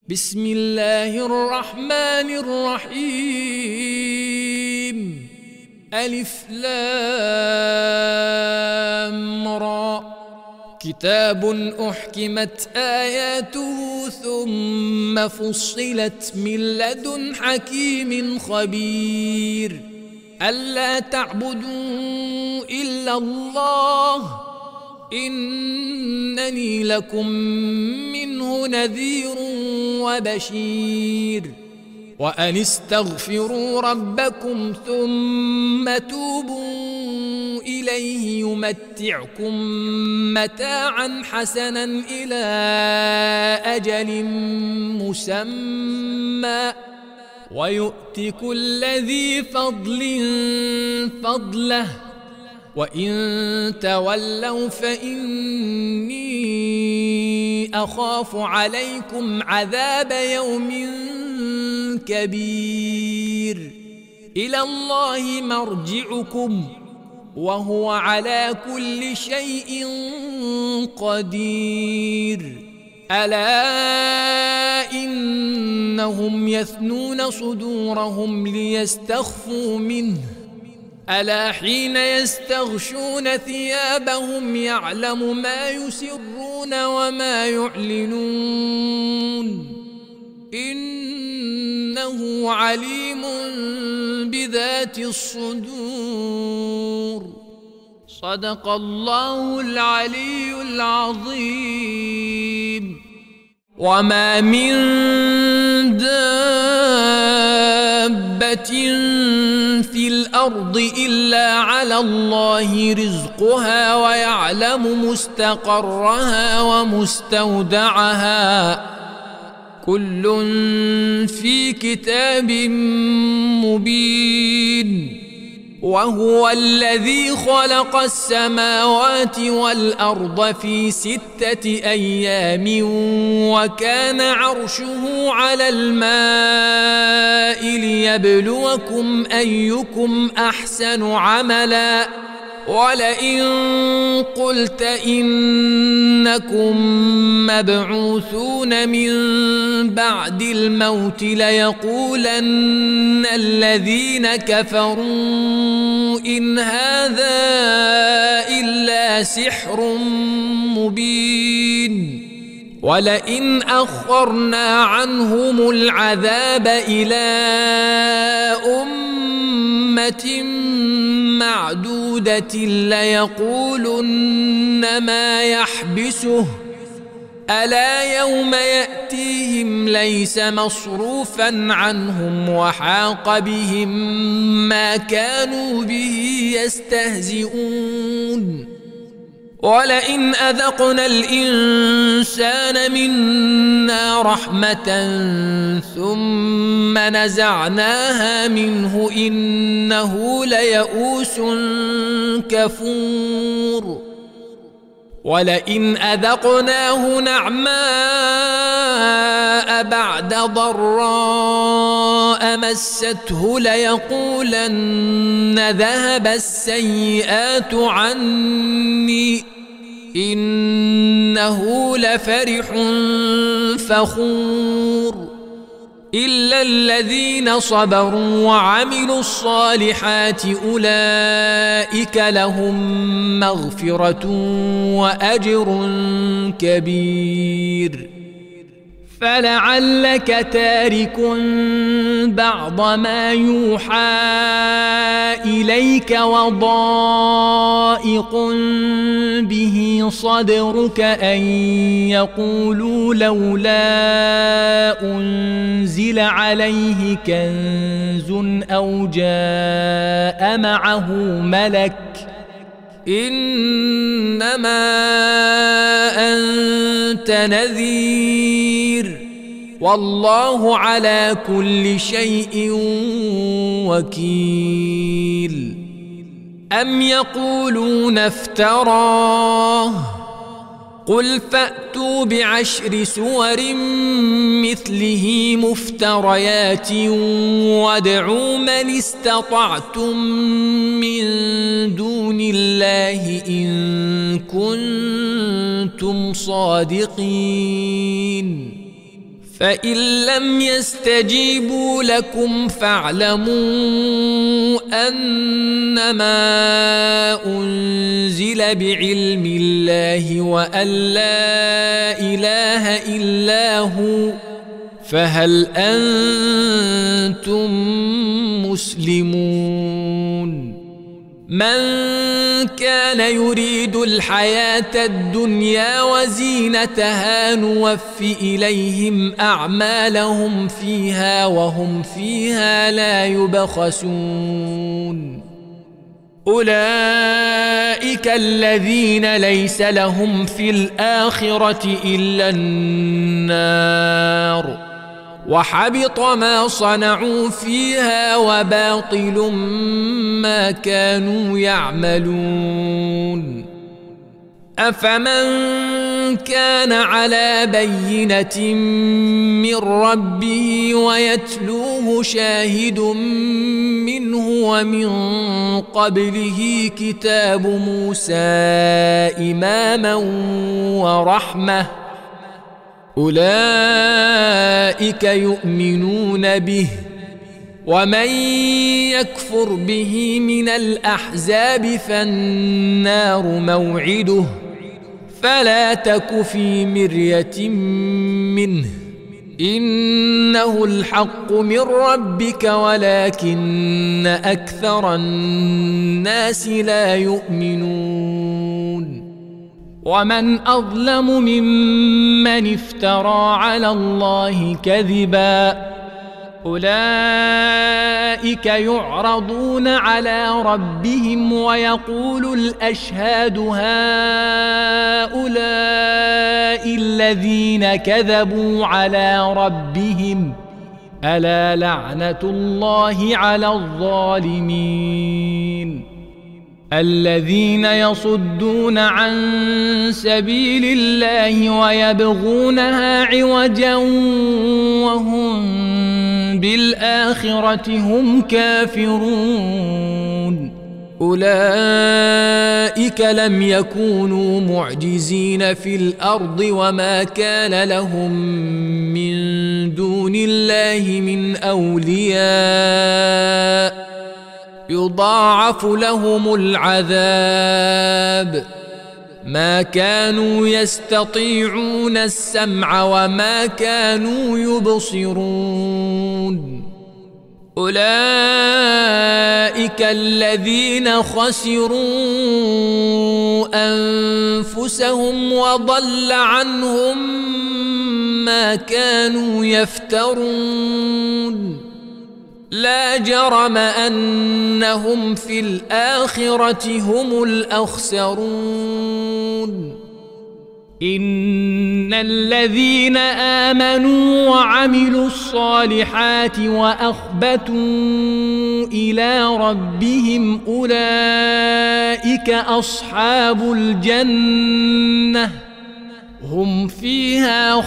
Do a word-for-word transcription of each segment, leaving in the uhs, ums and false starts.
بسم الله الرحمن الرحيم. ألف لام را. كتاب أحكمت آياته ثم فصلت من لدن حكيم خبير. ألا تعبدوا إلا الله إنني لكم منه نذير وبشير. وأن استغفروا ربكم ثم توبوا إليه يمتعكم متاعا حسنا إلى أجل مسمى ويؤت كل ذي فضل فضله وإن تولوا فإني أخاف عليكم عذاب يوم كبير. إلى الله مرجعكم وهو على كل شيء قدير. ألا إنهم يثنون صدورهم ليستخفوا منه ألا حين يستغشون ثيابهم يعلم ما يسرون وما يعلنون إنه عليم بذات الصدور. صدق الله العلي العظيم. وما من دابة في الأرض إلا على الله رزقها ويعلم مستقرها ومستودعها كل في كتاب مبين. وهو الذي خلق السماوات والأرض في ستة أيام وكان عرشه على الماء ليبلوكم أيكم أحسن عملا. ولئن قلت إنكم مبعوثون من بعد الموت ليقولن الذين كفروا إن هذا إلا سحر مبين. ولئن أخرنا عنهم العذاب إلى أمة معدودة ليقولن ما يحبسه ألا يوم يأتيهم ليس مصروفا عنهم وحاق بهم ما كانوا به يستهزئون. ولئن أذقنا الإنسان منا رحمة ثم نزعناها منه إنه ليئوس كفور. ولئن أذقناه نعماء بعد ضراء مسته ليقولن ذهب السيئات عني إنه لفرح فخور. إلا الذين صبروا وعملوا الصالحات أولئك لهم مغفرة وأجر كبير. فلعلك تارك بعض ما يوحى إليك وضائق به صدرك أن يقولوا لولا أنزل عليه كنز أو جاء معه ملك إنما أنت نذير والله على كل شيء وكيل. أم يقولون افتراه قل فأتوا بعشر سور مثله مفتريات وادعوا من استطعتم من دون الله إن كنتم صادقين فإن لم يستجيبوا لكم فاعلموا أنما أنزل بعلم الله وأن لا إله إلا هو فهل أنتم مسلمون؟ من كان يريد الحياة الدنيا وزينتها نوف إليهم أعمالهم فيها وهم فيها لا يبخسون. أولئك الذين ليس لهم في الآخرة إلا النار وحبط ما صنعوا فيها وباطل ما كانوا يعملون. أفمن كان على بينة من ربه ويتلوه شاهد منه ومن قبله كتاب موسى إماما ورحمة أولئك يؤمنون به ومن يكفر به من الأحزاب فالنار موعده فلا تك في مرية منه إنه الحق من ربك ولكن أكثر الناس لا يؤمنون. ومن أظلم ممن افترى على الله كذبا أولئك يعرضون على ربهم ويقول الأشهاد هؤلاء الذين كذبوا على ربهم ألا لعنة الله على الظالمين. الذين يصدون عن سبيل الله ويبغونها عوجا وهم بالآخرة هم كافرون أولئك لم يكونوا معجزين في الأرض وما كان لهم من دون الله من أولياء يضاعف لهم العذاب ما كانوا يستطيعون السمع وما كانوا يبصرون. أولئك الذين خسروا أنفسهم وضل عنهم ما كانوا يفترون. لا جرم أنهم في الآخرة هم الأخسرون. إن الذين آمنوا وعملوا الصالحات وأخبتوا إلى ربهم أولئك أصحاب الجنة هم فيها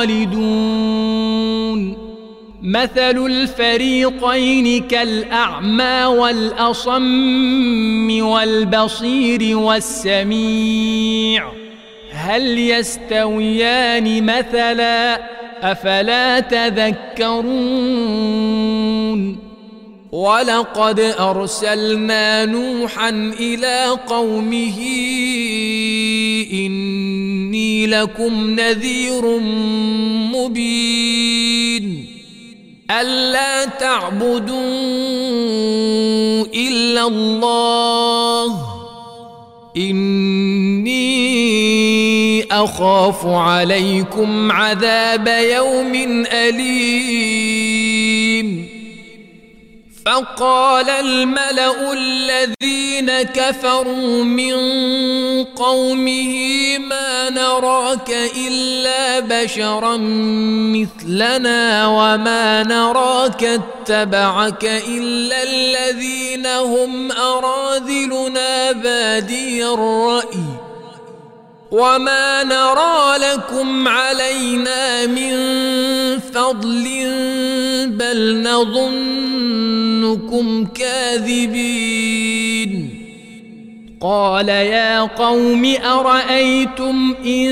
خالدون. مثل الفريقين كالأعمى والأصم والبصير والسميع هل يستويان مثلا أفلا تذكرون. ولقد أرسلنا نوحا إلى قومه إني لكم نذير مبين ألا تعبدوا إلا الله إني أخاف عليكم عذاب يوم أليم. فقال الملأ الذين كفروا من قومه ما نراك إلا بشرا مثلنا وما نراك اتبعك إلا الذين هم أراذلنا بادي الرأي وما نرى لكم علينا من فضل بل نظنكم كاذبين. قال يا قوم أرأيتم إن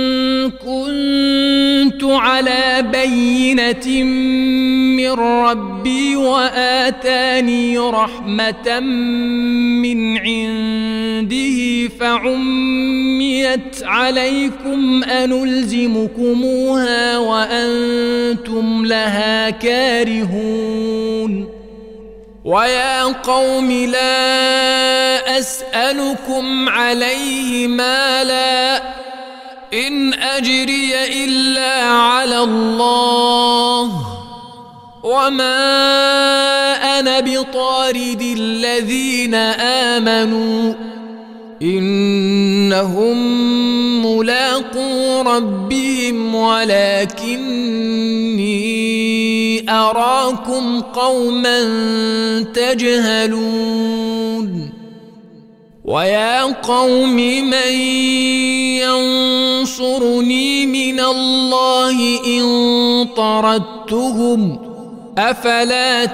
كنت على بينة من ربي وآتاني رحمة من عنده فعميت عليكم أنلزمكموها وأنتم لها كارهون ويا قوم لا أسألكم عليه مالا إن أجري إلا على الله وما أنا بطارد الذين آمنوا إنهم ملاقو ربهم ولكني أراكم قوما تجهلون ويا قوم من ينصرني من الله إن طردتهم أفلا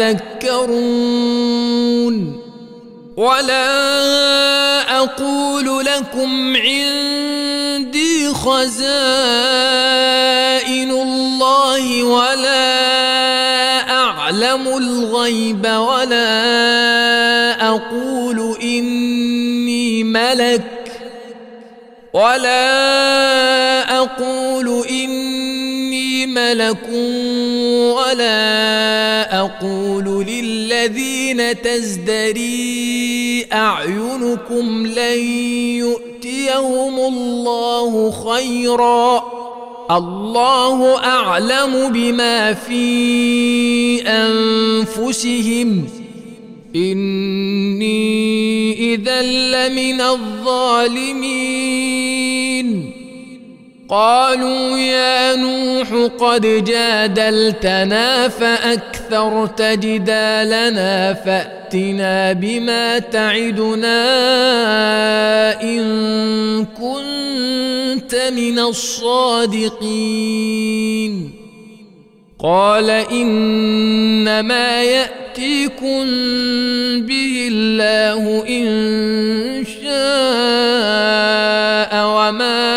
تذكرون ولا أقول لكم عندي خزائن الله ولا أعلم الغيب ولا أقول إني ملك ولا أقول إني ملك ولا أقول للذين تزدري أعينكم لن يؤتيهم الله خيرا الله أعلم بما في أنفسهم إني إذا لمن الظالمين قالوا يا نوح قد جادلتنا فأكثرت جدالنا فأتنا بما تعدنا إن كنت من الصادقين قال إنما يأتيكم به الله إن شاء وما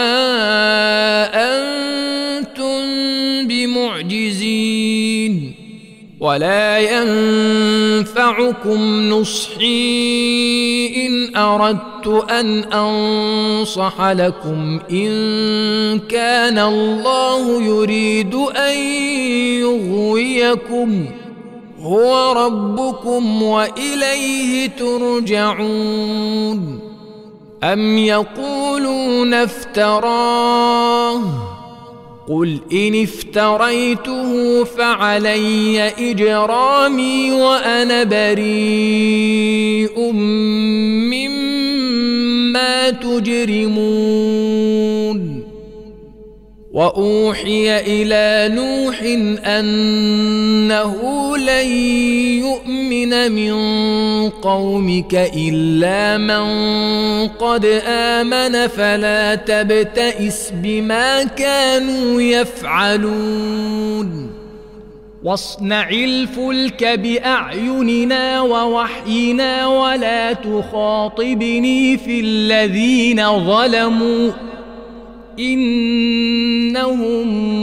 أنتم بمعجزين ولا ينفعكم نصحي إن أردت أن أنصح لكم إن كان الله يريد أن يغويكم هو ربكم وإليه ترجعون أم يقولون افتراه قل إن افتريته فعلي إجرامي وأنا بريء مما تجرمون وأوحي إلى نوح أنه لن يؤمن من قومك إلا من قد آمن فلا تبتئس بما كانوا يفعلون واصنع الفلك بأعيننا ووحينا ولا تخاطبني في الذين ظلموا إنهم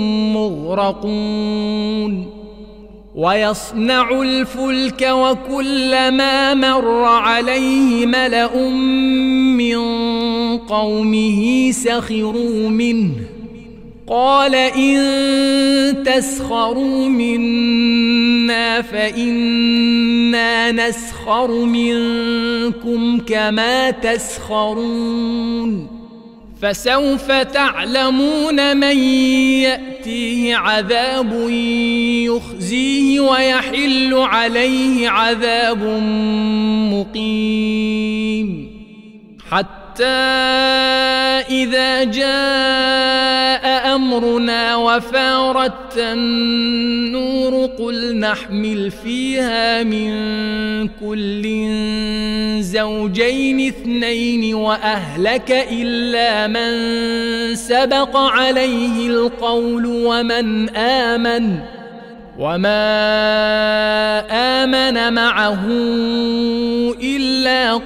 مغرقون ويصنع الفلك وكلما مر عليه ملأ من قومه سخروا منه قال إن تسخروا منا فإنا نسخر منكم كما تسخرون فسوف تعلمون من يأتيه عذاب يخزيه ويحل عليه عذاب مقيم حتى إذا جاء أمرنا وفارت النور قل نحمل فيها من كل زوجين اثنين وأهلك إلا من سبق عليه القول ومن آمن وما آمن معه إلا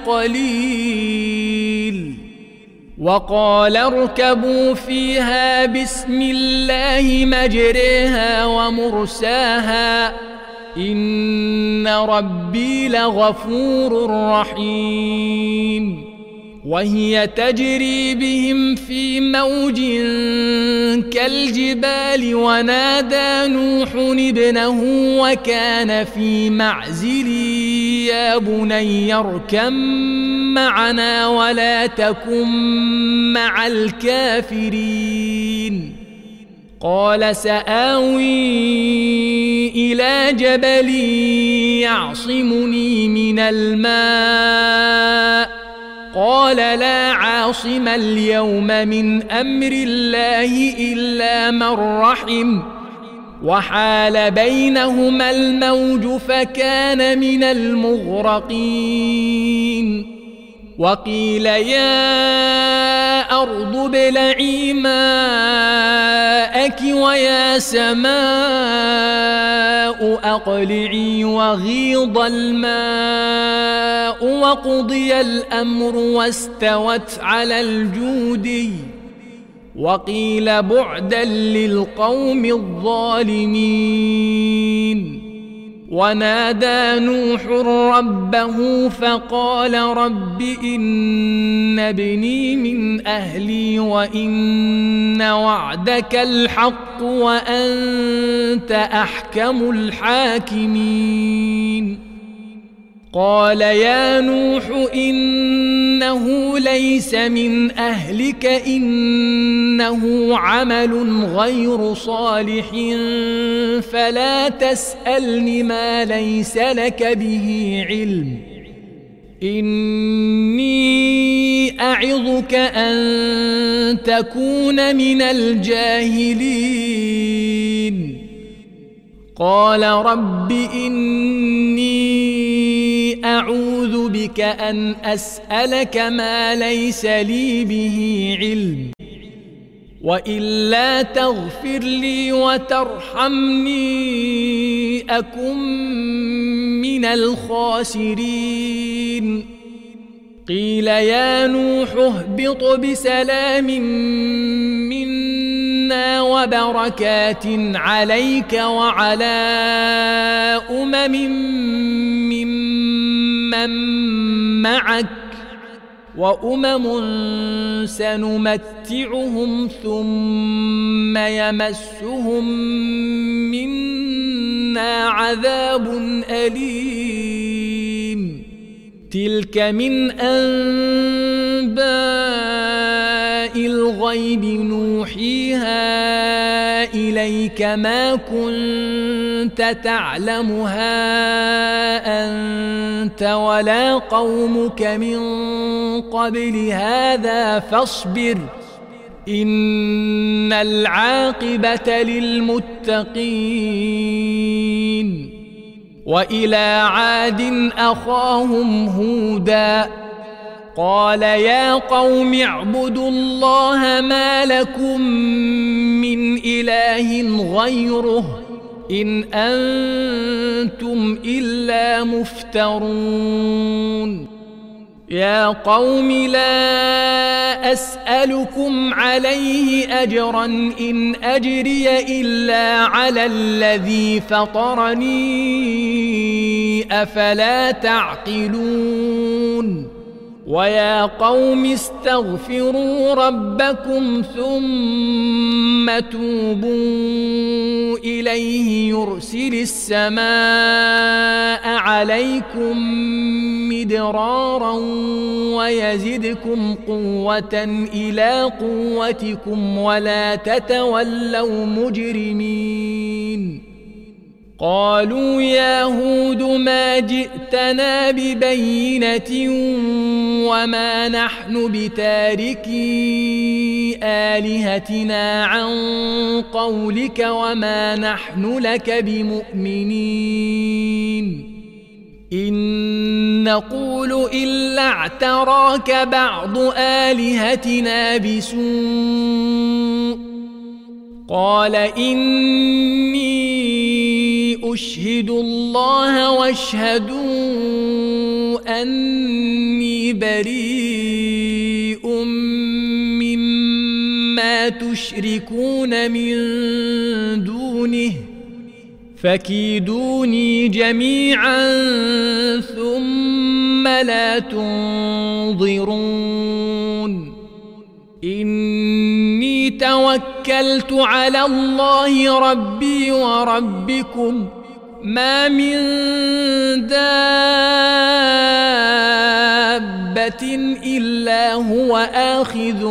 قليل. وقال اركبوا فيها بسم الله مجريها ومرساها إن ربي لغفور رحيم. وهي تجري بهم في موج كالجبال ونادى نوح ابنه وكان في معزل يا بني اركب معنا ولا تكن مع الكافرين. قال سآوي إلى جبل يعصمني من الماء قال لا عاصم اليوم من أمر الله إلا من رحم وحال بينهما الموج فكان من المغرقين. وقيل يا أرض ابلعي ماءك ويا سماء أقلعي وغيض الماء وقضي الأمر واستوت على الجودي. وقيل بعدا للقوم الظالمين. ونادى نوح ربه فقال رب إن ابني من أهلي وإن وعدك الحق وأنت أحكم الحاكمين. قال يا نوح إنه ليس من أهلك إنه عمل غير صالح فلا تسألني ما ليس لك به علم إني أعظك أن تكون من الجاهلين. قال رب إني أعوذ بك أن أسألك ما ليس لي به علم وإلا تغفر لي وترحمني أكن من الخاسرين. قيل يا نوح اهبط بسلام منا وبركات عليك وعلى أمم ممن معك وأمم سنمتعهم ثم يمسهم منا عذاب أليم. تلك من أنباء الغيب نوحيها إليك ما كنت تعلمها أنت ولا قومك من قبل هذا فاصبر إن العاقبة للمتقين. وإلى عاد أخاهم هودا قال يا قوم اعبدوا الله ما لكم من إله غيره إن أنتم إلا مفترون. يا قوم لا أسألكم عليه أجرا إن أجري إلا على الذي فطرني أفلا تعقلون. ويا قوم استغفروا ربكم ثم توبوا إليه يرسل السماء عليكم مدرارا ويزدكم قوة إلى قوتكم ولا تتولوا مجرمين. قالوا يا هود ما جئتنا ببينة وما نحن بتاركي آلهتنا عن قولك وما نحن لك بمؤمنين إن نقول إلا اعتراك بعض آلهتنا بسوء. قال إني اشهدوا الله واشهدوا أني بريء مما تشركون من دونه فكيدوني جميعا ثم لا تنظرون إني توكلت على الله ربي وربكم ما من دابة إلا هو آخذ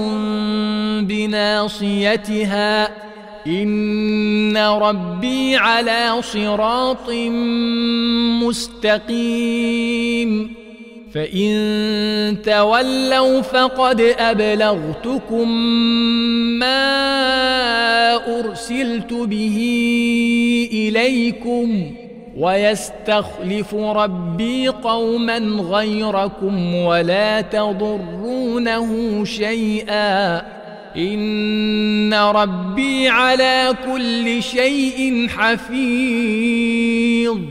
بناصيتها إن ربي على صراط مستقيم فإن تولوا فقد أبلغتكم ما أرسلت به إليكم ويستخلف ربي قوما غيركم ولا تضرونه شيئا إن ربي على كل شيء حفيظ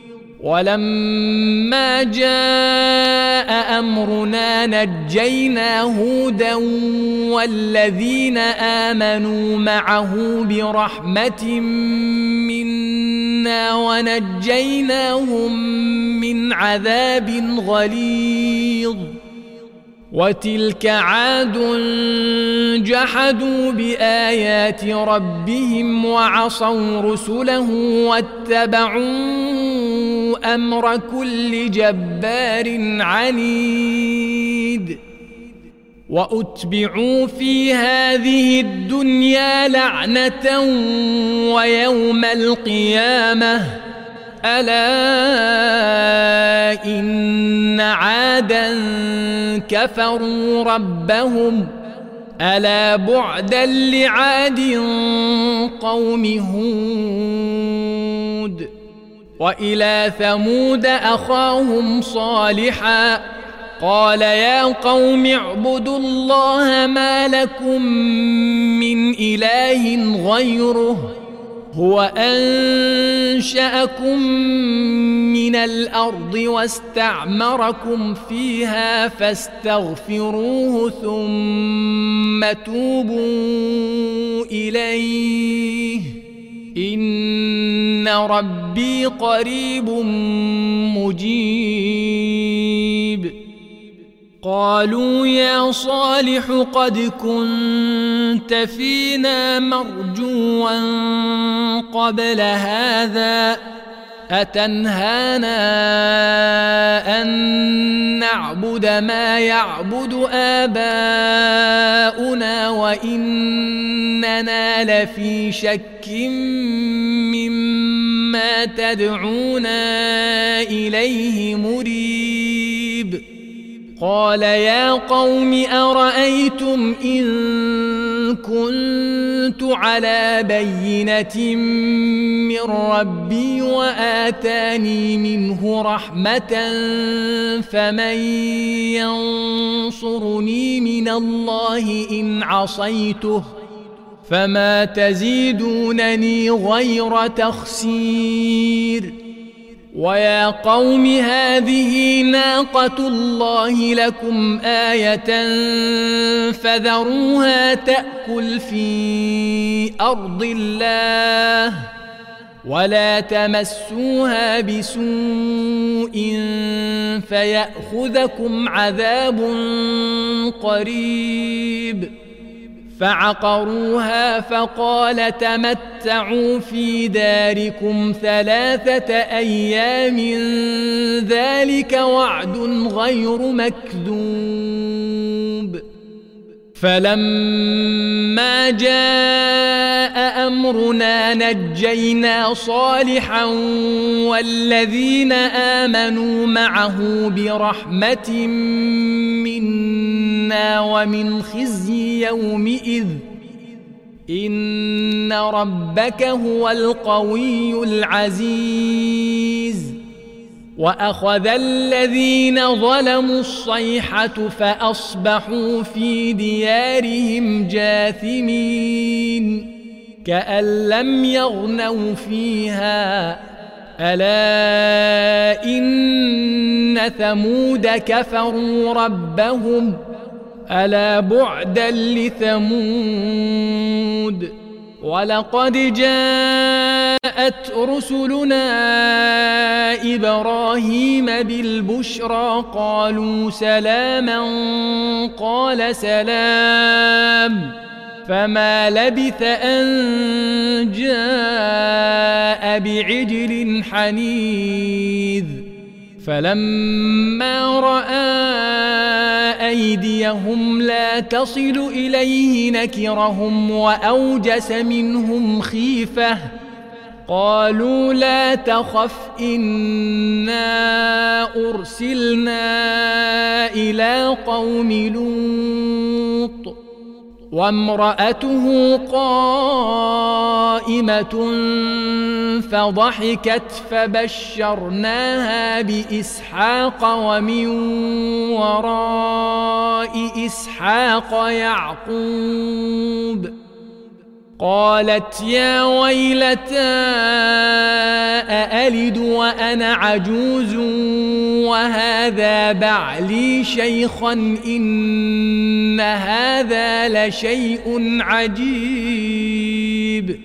ولما جاء أمرنا نجينا هودا والذين آمنوا معه برحمة منا ونجيناهم من عذاب غليظ وتلك عاد جحدوا بآيات ربهم وعصوا رسله واتبعوا أمر كل جبار عنيد وأتبعوا في هذه الدنيا لعنة ويوم القيامة ألا إن عادا كفروا ربهم ألا بعدا لعاد قوم هود وإلى ثمود أخاهم صالحا قال يا قوم اعبدوا الله ما لكم من إله غيره هو أنشأكم من الأرض واستعمركم فيها فاستغفروه ثم توبوا إليه إن ربي قريب مجيب قالوا يا صالح قد كنت فينا مرجوا قبل هذا أتنهانا أن نعبد ما يعبد آباؤنا وإننا لفي شك مما تدعونا إليه مريب قال يا قوم أرأيتم إن كنت على بينة من ربي وآتاني منه رحمة فمن ينصرني من الله إن عصيته فما تزيدونني غير تخسير ويا قوم هذه ناقة الله لكم آية فذروها تأكل في أرض الله ولا تمسوها بسوء فيأخذكم عذاب قريب فعقروها فقال تمتعوا في داركم ثلاثة أيام ذلك وعد غير مكذوب فلما جاء أمرنا نجينا صالحا والذين آمنوا معه برحمة منا ومن خزي يومئذ إن ربك هو القوي العزيز وأخذ الذين ظلموا الصيحة فأصبحوا في ديارهم جاثمين كأن لم يغنوا فيها ألا إن ثمود كفروا ربهم ألا بعدا لثمود ولقد جاءت رسلنا إبراهيم بالبشرى قالوا سلاما قال سلام فما لبث أن جاء بعجل حنيذ فلما رأى أيديهم لا تصل إليه نكرهم وأوجس منهم خيفة قالوا لا تخف إنا أرسلنا إلى قوم لوط وامرأته قائمة فضحكت فبشرناها بإسحاق ومن وراء إسحاق يعقوب قالت يا ويلتى أألد وأنا عجوز وهذا بعلي شيخا إن هذا لشيء عجيب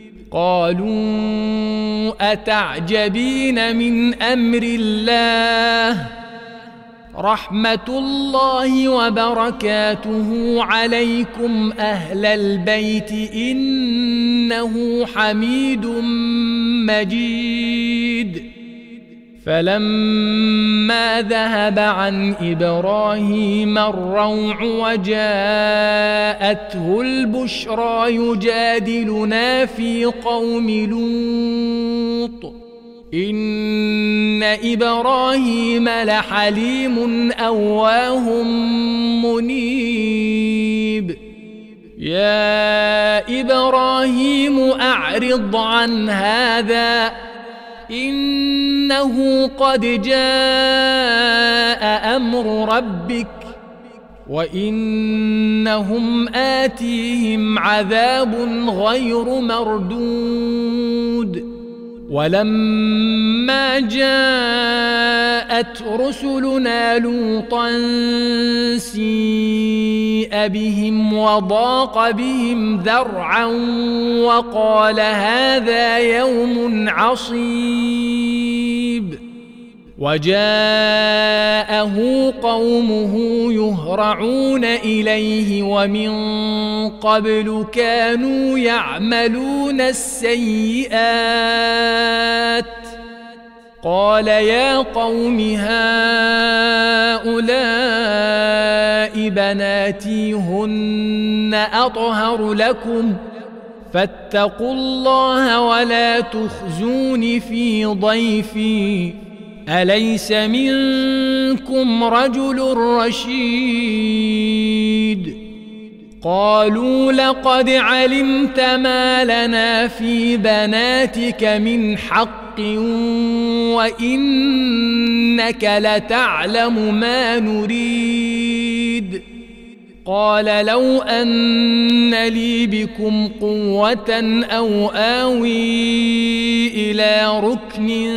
قالوا أتعجبين من أمر الله رحمة الله وبركاته عليكم أهل البيت إنه حميد مجيد فلما ذهب عن إبراهيم الروع وجاءته البشرى يجادلنا في قوم لوط إن إبراهيم لحليم أواه منيب يا إبراهيم أعرض عن هذا إنه قد جاء أمر ربك وإنهم آتيهم عذاب غير مردود ولما جاءت رسلنا لوطا سيء بهم وضاق بهم ذرعا وقال هذا يوم عصيب وجاءه قومه يهرعون إليه ومن قبل كانوا يعملون السيئات قال يا قوم هؤلاء بناتي هن أطهر لكم فاتقوا الله ولا تخزون في ضيفي أليس منكم رجل رشيد قالوا لقد علمت ما لنا في بناتك من حق وإنك لتعلم ما نريد قال لو أن لي بكم قوة أو آوي إلى ركن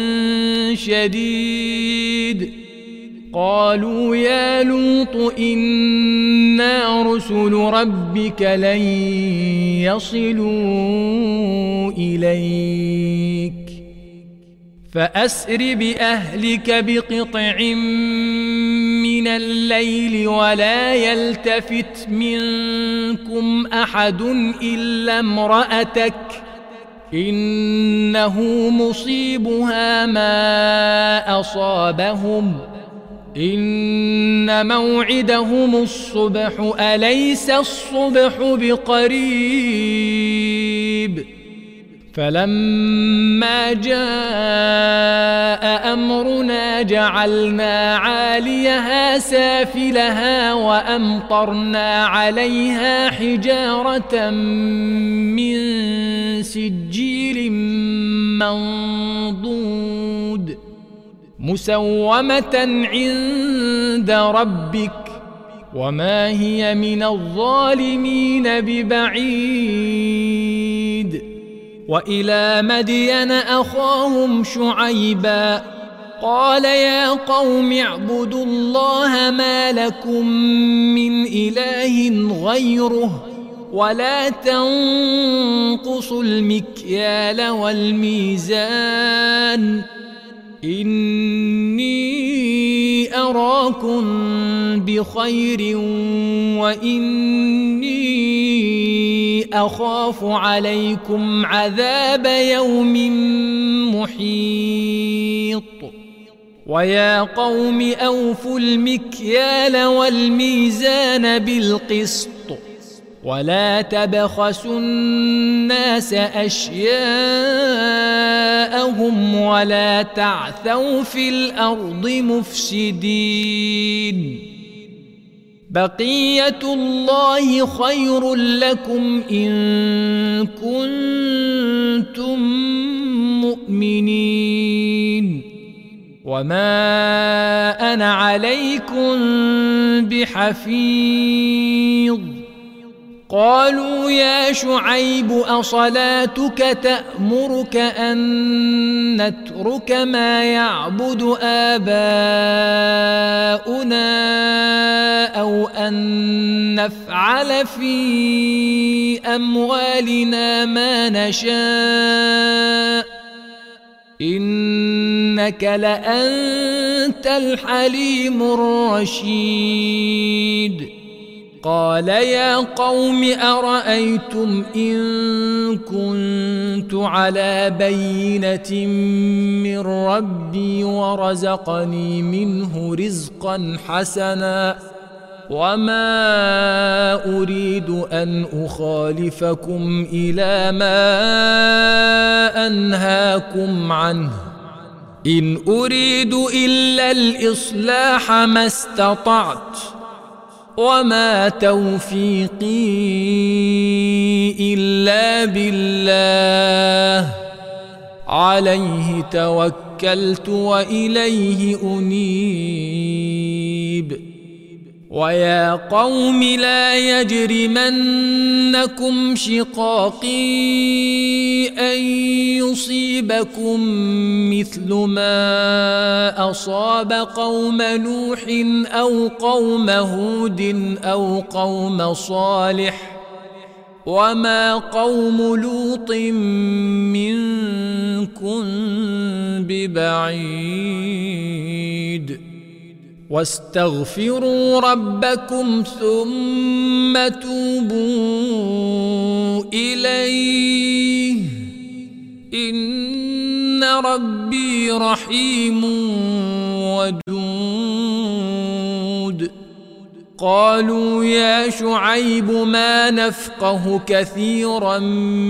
شديد قالوا يا لوط إنا رسل ربك لن يصلوا إليك فأسر بأهلك بقطع من الليل ولا يلتفت منكم أحد إلا امرأتك إنه مصيبها ما أصابهم إن موعدهم الصبح أليس الصبح بقريب فلما جاء أمرنا جعلنا عاليها سافلها وأمطرنا عليها حجارة من سجيل منضود مسومة عند ربك وما هي من الظالمين ببعيد وإلى مدين أخاهم شعيبا قال يا قوم اعبدوا الله ما لكم من إله غيره ولا تنقصوا المكيال والميزان إني أراكم بخير وإني أخاف عليكم عذاب يوم محيط ويا قوم أوفوا المكيال والميزان بالقسط ولا تبخسوا الناس أشياءهم ولا تعثوا في الأرض مفسدين بقية الله خير لكم إن كنتم مؤمنين وما أنا عليكم بحفيظ قالوا يا شعيب أصلاتك تأمرك أن نترك ما يعبد آباؤنا أو أن نفعل في أموالنا ما نشاء إنك لأنت الحليم الرشيد قال يا قوم أرأيتم إن كنت على بينة من ربي ورزقني منه رزقا حسنا وما أريد أن أخالفكم إلى ما أنهاكم عنه إن أريد إلا الإصلاح ما استطعت وما توفيقي إلا بالله عليه توكلت وإليه أنيب ويا قوم لا يجرمنكم شقاقي أن يصيبكم مثل ما أصاب قوم نوح أو قوم هود أو قوم صالح وما قوم لوط منكم ببعيد واستغفروا ربكم ثم توبوا إليه إن ربي رحيم ودود قالوا يا شعيب ما نفقه كثيرا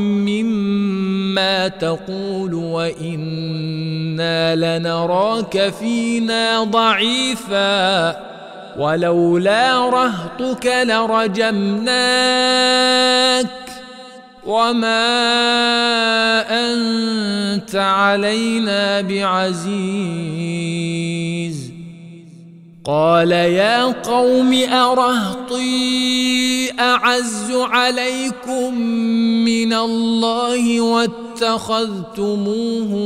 مما تقول وإنا لنراك فينا ضعيفا ولولا رهطك لرجمناك وما أنت علينا بعزيز قال يا قوم أرهطي أعز عليكم من الله واتخذتموه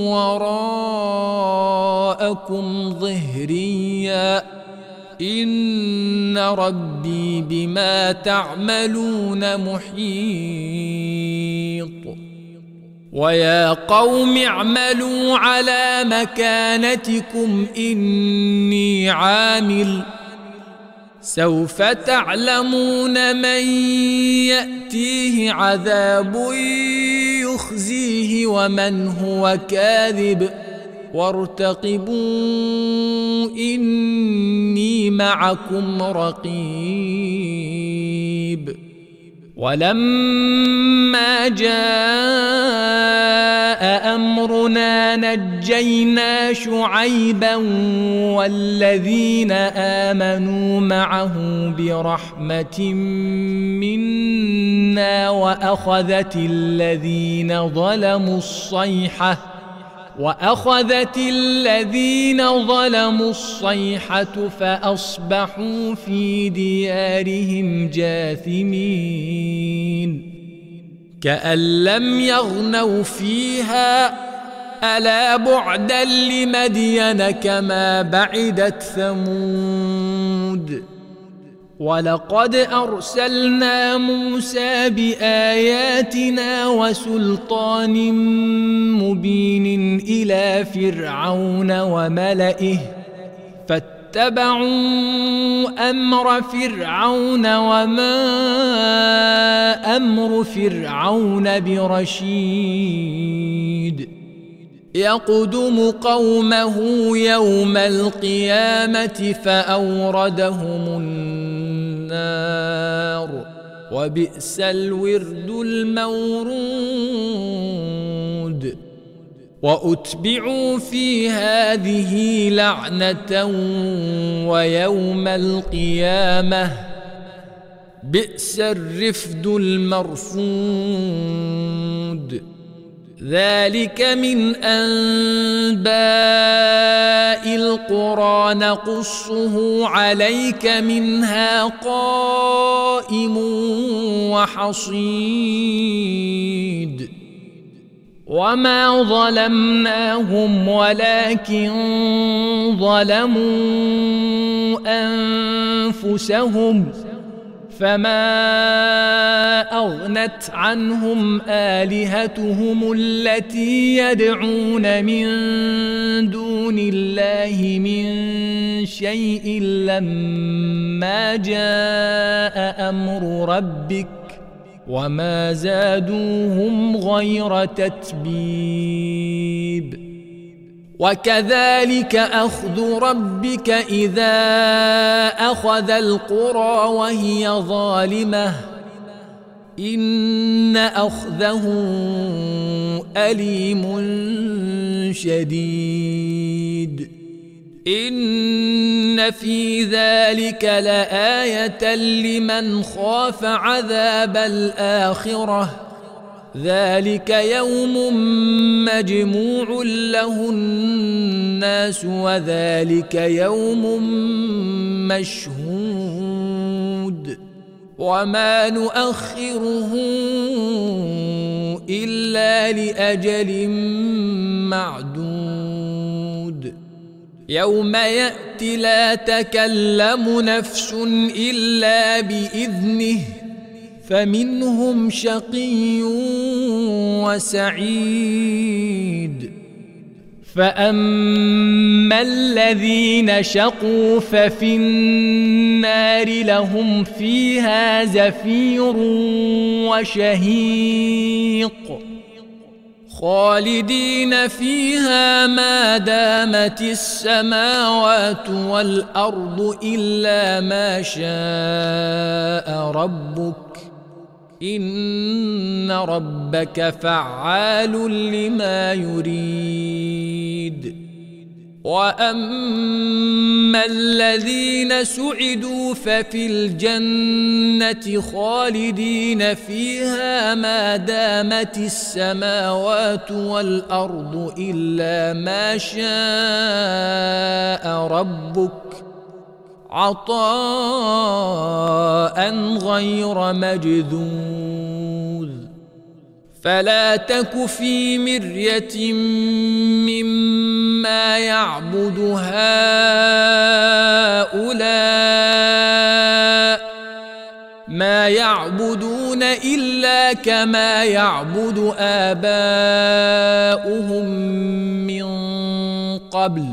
وراءكم ظهريا إن ربي بما تعملون محيط ويا قوم اعملوا على مكانتكم إني عامل سوف تعلمون من يأتيه عذاب يخزيه ومن هو كاذب وارتقبوا إني معكم رقيب ولما جاء أمرنا نجينا شعيبا والذين آمنوا معه برحمة منا وأخذت الذين ظلموا الصيحة وأخذت الذين ظلموا الصيحة فأصبحوا في ديارهم جاثمين كأن لم يغنوا فيها ألا بعدا لمدين كما بعدت ثمود ولقد أرسلنا موسى بآياتنا وسلطان مبين إلى فرعون وملئه فاتبعوا أمر فرعون وما أمر فرعون برشيد يقدم قومه يوم القيامة فأوردهم النار وبئس الورد المورود وأتبعوا في هذه لعنة ويوم القيامة بئس الرفد المرفود ذلك من أنباء القرى نقصه عليك منها قائم وحصيد وما ظلمناهم ولكن ظلموا أنفسهم فما أغنت عنهم آلهتهم التي يدعون من دون الله من شيء لما جاء أمر ربك وما زادوهم غير تتبيب وكذلك أخذ ربك إذا أخذ القرى وهي ظالمة إن أخذه أليم شديد إن في ذلك لآية لمن خاف عذاب الآخرة ذلك يوم مجموع له الناس وذلك يوم مشهود وما نؤخره إلا لأجل معدود يوم يأتي لا تكلم نفس إلا بإذنه فمنهم شقي وسعيد فأما الذين شقوا ففي النار لهم فيها زفير وشهيق خالدين فيها ما دامت السماوات والأرض إلا ما شاء ربك إن ربك فعال لما يريد وأما الذين سعدوا ففي الجنة خالدين فيها ما دامت السماوات والأرض إلا ما شاء ربك عطاء غير مجذوذ فلا تك في مرية مما يعبد هؤلاء ما يعبدون إلا كما يعبد آباؤهم من قبل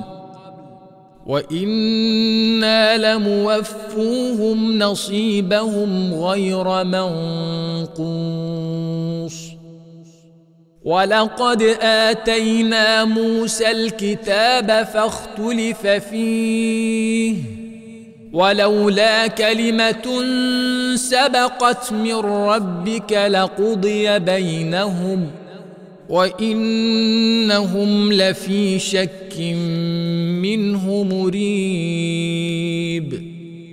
وإنا لموفوهم نصيبهم غير منقوص ولقد آتينا موسى الكتاب فاختلف فيه ولولا كلمة سبقت من ربك لقضي بينهم وإنهم لفي شك منه مريب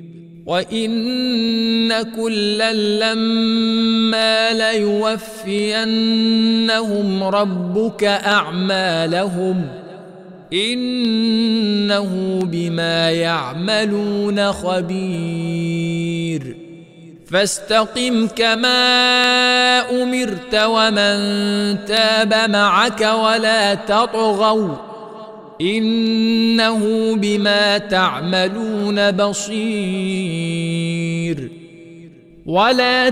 وإن كلا لما ليوفينهم ربك أعمالهم إنه بما يعملون خبير فاستقم كما أمرت ومن تاب معك ولا تطغوا إنه بما تعملون بصير. ولا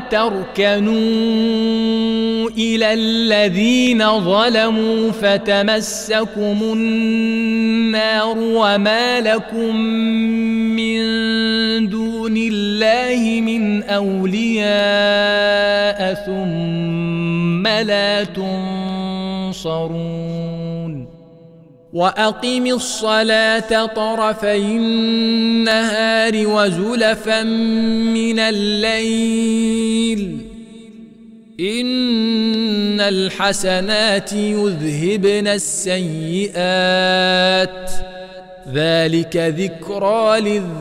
تركنوا إلى الذين ظلموا فتمسكم النار وما لكم من دون الله من أولياء ثم لا تنصرون. وأقم الصلاة طرفي النهار وزلفا من الليل إن الحسنات يذهبن السيئات ذلك ذكرى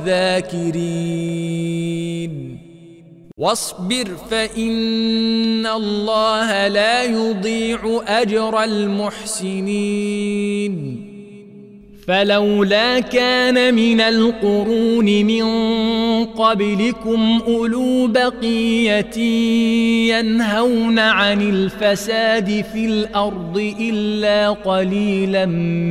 للذاكرين. واصبر فإن الله لا يضيع أجر المحسنين. فلولا كان من القرون من قبلكم أولو بقية ينهون عن الفساد في الأرض إلا قليلا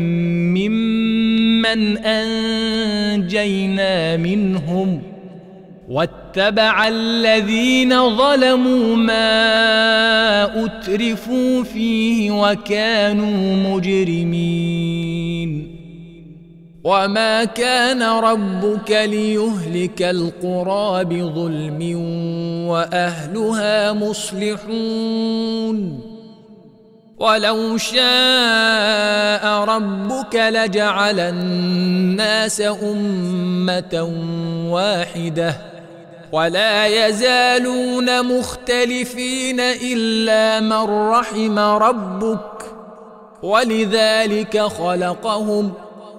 ممن أنجينا منهم واتبع الذين ظلموا ما أترفوا فيه وكانوا مجرمين. وما كان ربك ليهلك القرى بظلم وأهلها مصلحون. ولو شاء ربك لجعل الناس أمة واحدة ولا يزالون مختلفين إلا من رحم ربك ولذلك خلقهم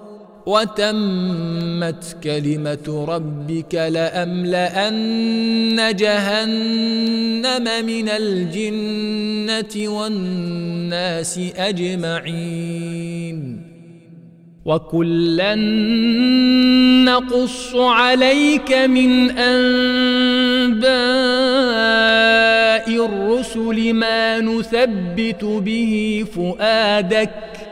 وتمت كلمة ربك لأملأن جهنم من الجنة والناس أجمعين. وكلا نقص عليك من أنباء الرسل ما نثبت به فؤادك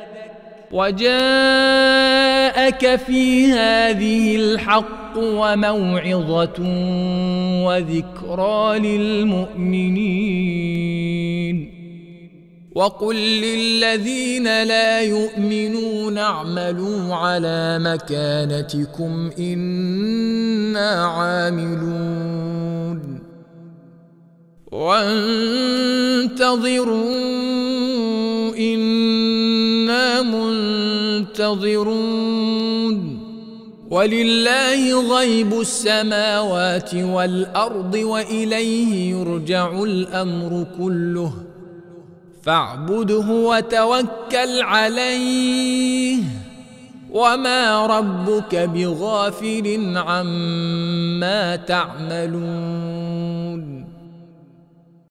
وجاءك في هذه الحق وموعظة وذكرى للمؤمنين. وقل للذين لا يؤمنون اعملوا على مكانتكم إنا عاملون وانتظروا إنا منتظرون. ولله غيب السماوات والأرض وإليه يرجع الأمر كله فاعبده وتوكل عليه وما ربك بغافل عما تعملون.